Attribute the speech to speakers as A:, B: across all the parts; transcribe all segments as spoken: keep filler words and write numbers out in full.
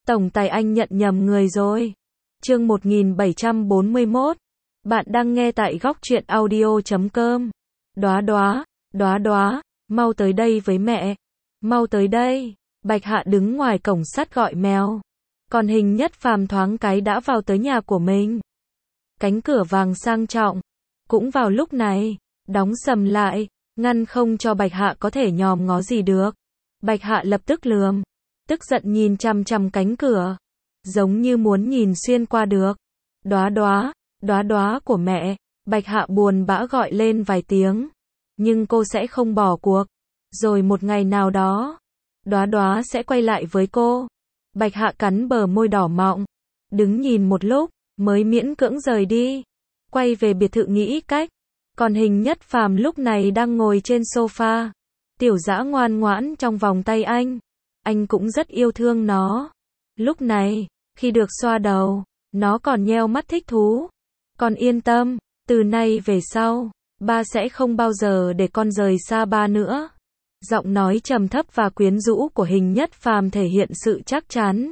A: Tổng tài anh nhận nhầm người rồi. Chương một nghìn bảy trăm bốn mươi mốt. Bạn đang nghe tại góc truyện audio chấm com. Đóa đóa, đóa đóa, mau tới đây với mẹ. Mau tới đây. Bạch Hạ đứng ngoài cổng sắt gọi mèo. Còn Hình Nhất Phàm thoáng cái đã vào tới nhà của mình. Cánh cửa vàng sang trọng. Cũng vào lúc này, đóng sầm lại, ngăn không cho Bạch Hạ có thể nhòm ngó gì được. Bạch Hạ lập tức lườm, tức giận nhìn chằm chằm cánh cửa, giống như muốn nhìn xuyên qua được. Đóa đóa, đóa đóa của mẹ, Bạch Hạ buồn bã gọi lên vài tiếng, nhưng cô sẽ không bỏ cuộc. Rồi một ngày nào đó, đóa đóa sẽ quay lại với cô. Bạch Hạ cắn bờ môi đỏ mọng, đứng nhìn một lúc, mới miễn cưỡng rời đi, quay về biệt thự nghĩ cách. Còn Hình Nhất Phàm lúc này đang ngồi trên sofa, Tiểu Dã ngoan ngoãn trong vòng tay anh. Anh cũng rất yêu thương nó. Lúc này, khi được xoa đầu, nó còn nheo mắt thích thú. Con yên tâm, từ nay về sau, ba sẽ không bao giờ để con rời xa ba nữa. Giọng nói trầm thấp và quyến rũ của Hình Nhất Phàm thể hiện sự chắc chắn.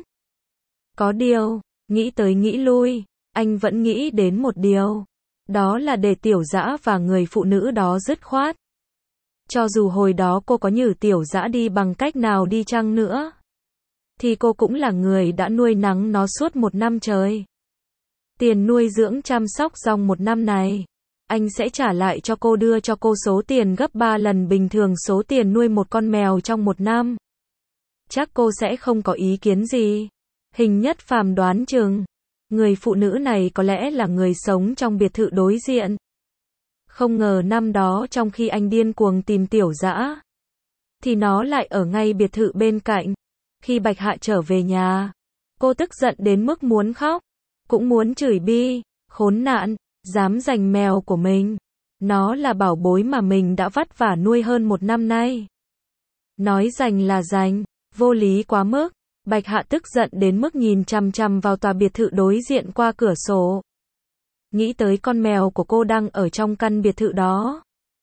A: Có điều, nghĩ tới nghĩ lui, anh vẫn nghĩ đến một điều. Đó là để Tiểu Dã và người phụ nữ đó dứt khoát. Cho dù hồi đó cô có nhử Tiểu Dã đi bằng cách nào đi chăng nữa, thì cô cũng là người đã nuôi nắng nó suốt một năm trời. Tiền nuôi dưỡng chăm sóc trong một năm này, anh sẽ trả lại cho cô, đưa cho cô số tiền gấp ba lần bình thường số tiền nuôi một con mèo trong một năm. Chắc cô sẽ không có ý kiến gì. Hình Nhất Phàm đoán chừng, người phụ nữ này có lẽ là người sống trong biệt thự đối diện. Không ngờ năm đó trong khi anh điên cuồng tìm Tiểu Dã, thì nó lại ở ngay biệt thự bên cạnh. Khi Bạch Hạ trở về nhà, cô tức giận đến mức muốn khóc, cũng muốn chửi bi, khốn nạn, dám giành mèo của mình. Nó là bảo bối mà mình đã vất vả nuôi hơn một năm nay. Nói giành là giành, vô lý quá mức. Bạch Hạ tức giận đến mức nhìn chằm chằm vào tòa biệt thự đối diện qua cửa sổ. Nghĩ tới con mèo của cô đang ở trong căn biệt thự đó,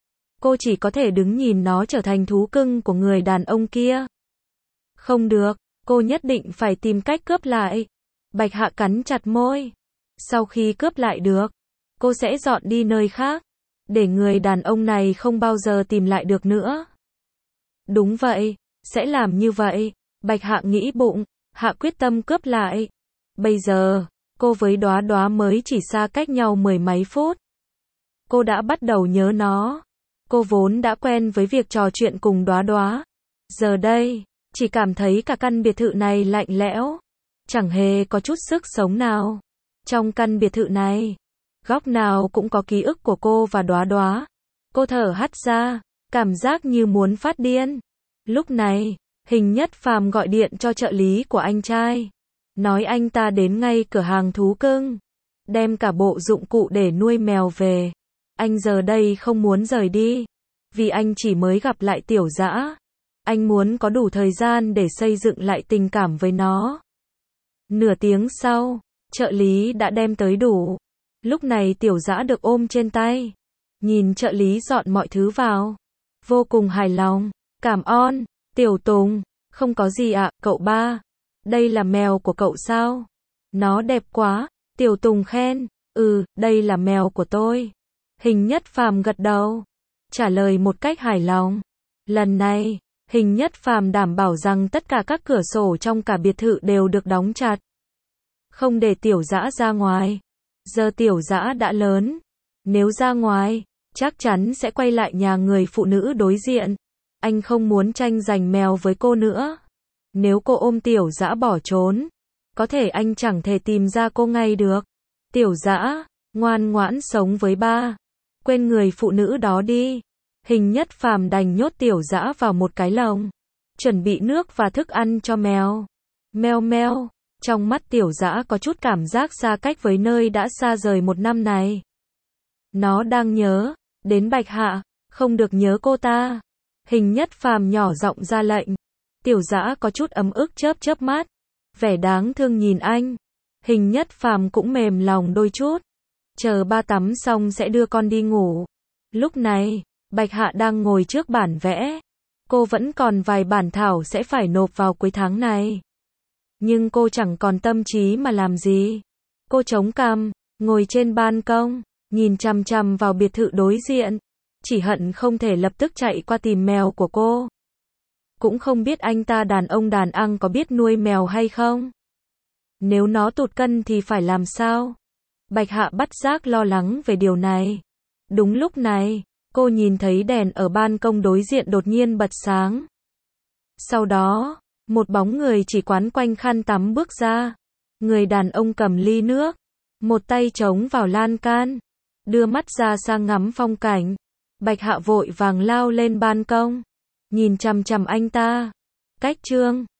A: cô chỉ có thể đứng nhìn nó trở thành thú cưng của người đàn ông kia. Không được, cô nhất định phải tìm cách cướp lại. Bạch Hạ cắn chặt môi. Sau khi cướp lại được, cô sẽ dọn đi nơi khác, để người đàn ông này không bao giờ tìm lại được nữa. Đúng vậy, sẽ làm như vậy. Bạch Hạ nghĩ bụng, Hạ quyết tâm cướp lại. Bây giờ, cô với Đóa Đóa mới chỉ xa cách nhau mười mấy phút. Cô đã bắt đầu nhớ nó. Cô vốn đã quen với việc trò chuyện cùng Đóa Đóa. Giờ đây, chỉ cảm thấy cả căn biệt thự này lạnh lẽo, chẳng hề có chút sức sống nào. Trong căn biệt thự này, góc nào cũng có ký ức của cô và Đóa Đóa. Cô thở hắt ra, cảm giác như muốn phát điên. Lúc này, Hình Nhất Phàm gọi điện cho trợ lý của anh trai, nói anh ta đến ngay cửa hàng thú cưng, đem cả bộ dụng cụ để nuôi mèo về. Anh giờ đây không muốn rời đi, vì anh chỉ mới gặp lại Tiểu Dã. Anh muốn có đủ thời gian để xây dựng lại tình cảm với nó. Nửa tiếng sau, trợ lý đã đem tới đủ. Lúc này Tiểu Dã được ôm trên tay, nhìn trợ lý dọn mọi thứ vào, vô cùng hài lòng. Cảm ơn, Tiểu Tùng. Không có gì ạ, cậu ba. Đây là mèo của cậu sao? Nó đẹp quá. Tiểu Tùng khen. Ừ, đây là mèo của tôi. Hình Nhất Phàm gật đầu, trả lời một cách hài lòng. Lần này, Hình Nhất Phàm đảm bảo rằng tất cả các cửa sổ trong cả biệt thự đều được đóng chặt, không để Tiểu Dã ra ngoài. Giờ Tiểu Dã đã lớn, nếu ra ngoài, chắc chắn sẽ quay lại nhà người phụ nữ đối diện. Anh không muốn tranh giành mèo với cô nữa. Nếu cô ôm Tiểu Dã bỏ trốn, có thể anh chẳng thể tìm ra cô ngay được. Tiểu Dã, ngoan ngoãn sống với ba. Quên người phụ nữ đó đi. Hình Nhất Phàm đành nhốt Tiểu Dã vào một cái lồng, chuẩn bị nước và thức ăn cho mèo. Meo meo, trong mắt Tiểu Dã có chút cảm giác xa cách với nơi đã xa rời một năm này. Nó đang nhớ đến Bạch Hạ, không được nhớ cô ta. Hình Nhất Phàm nhỏ giọng ra lệnh. Tiểu Dã có chút ấm ức chớp chớp mắt, vẻ đáng thương nhìn anh. Hình Nhất Phàm cũng mềm lòng đôi chút. Chờ ba tắm xong sẽ đưa con đi ngủ. Lúc này, Bạch Hạ đang ngồi trước bản vẽ. Cô vẫn còn vài bản thảo sẽ phải nộp vào cuối tháng này. Nhưng cô chẳng còn tâm trí mà làm gì. Cô chống cằm, ngồi trên ban công, nhìn chằm chằm vào biệt thự đối diện. Chỉ hận không thể lập tức chạy qua tìm mèo của cô. Cũng không biết anh ta đàn ông đàn ăn có biết nuôi mèo hay không. Nếu nó tụt cân thì phải làm sao? Bạch Hạ bất giác lo lắng về điều này. Đúng lúc này, cô nhìn thấy đèn ở ban công đối diện đột nhiên bật sáng. Sau đó, một bóng người chỉ quán quanh khăn tắm bước ra. Người đàn ông cầm ly nước, một tay chống vào lan can, đưa mắt ra sang ngắm phong cảnh. Bạch Hạ vội vàng lao lên ban công, nhìn chằm chằm anh ta. Cách chương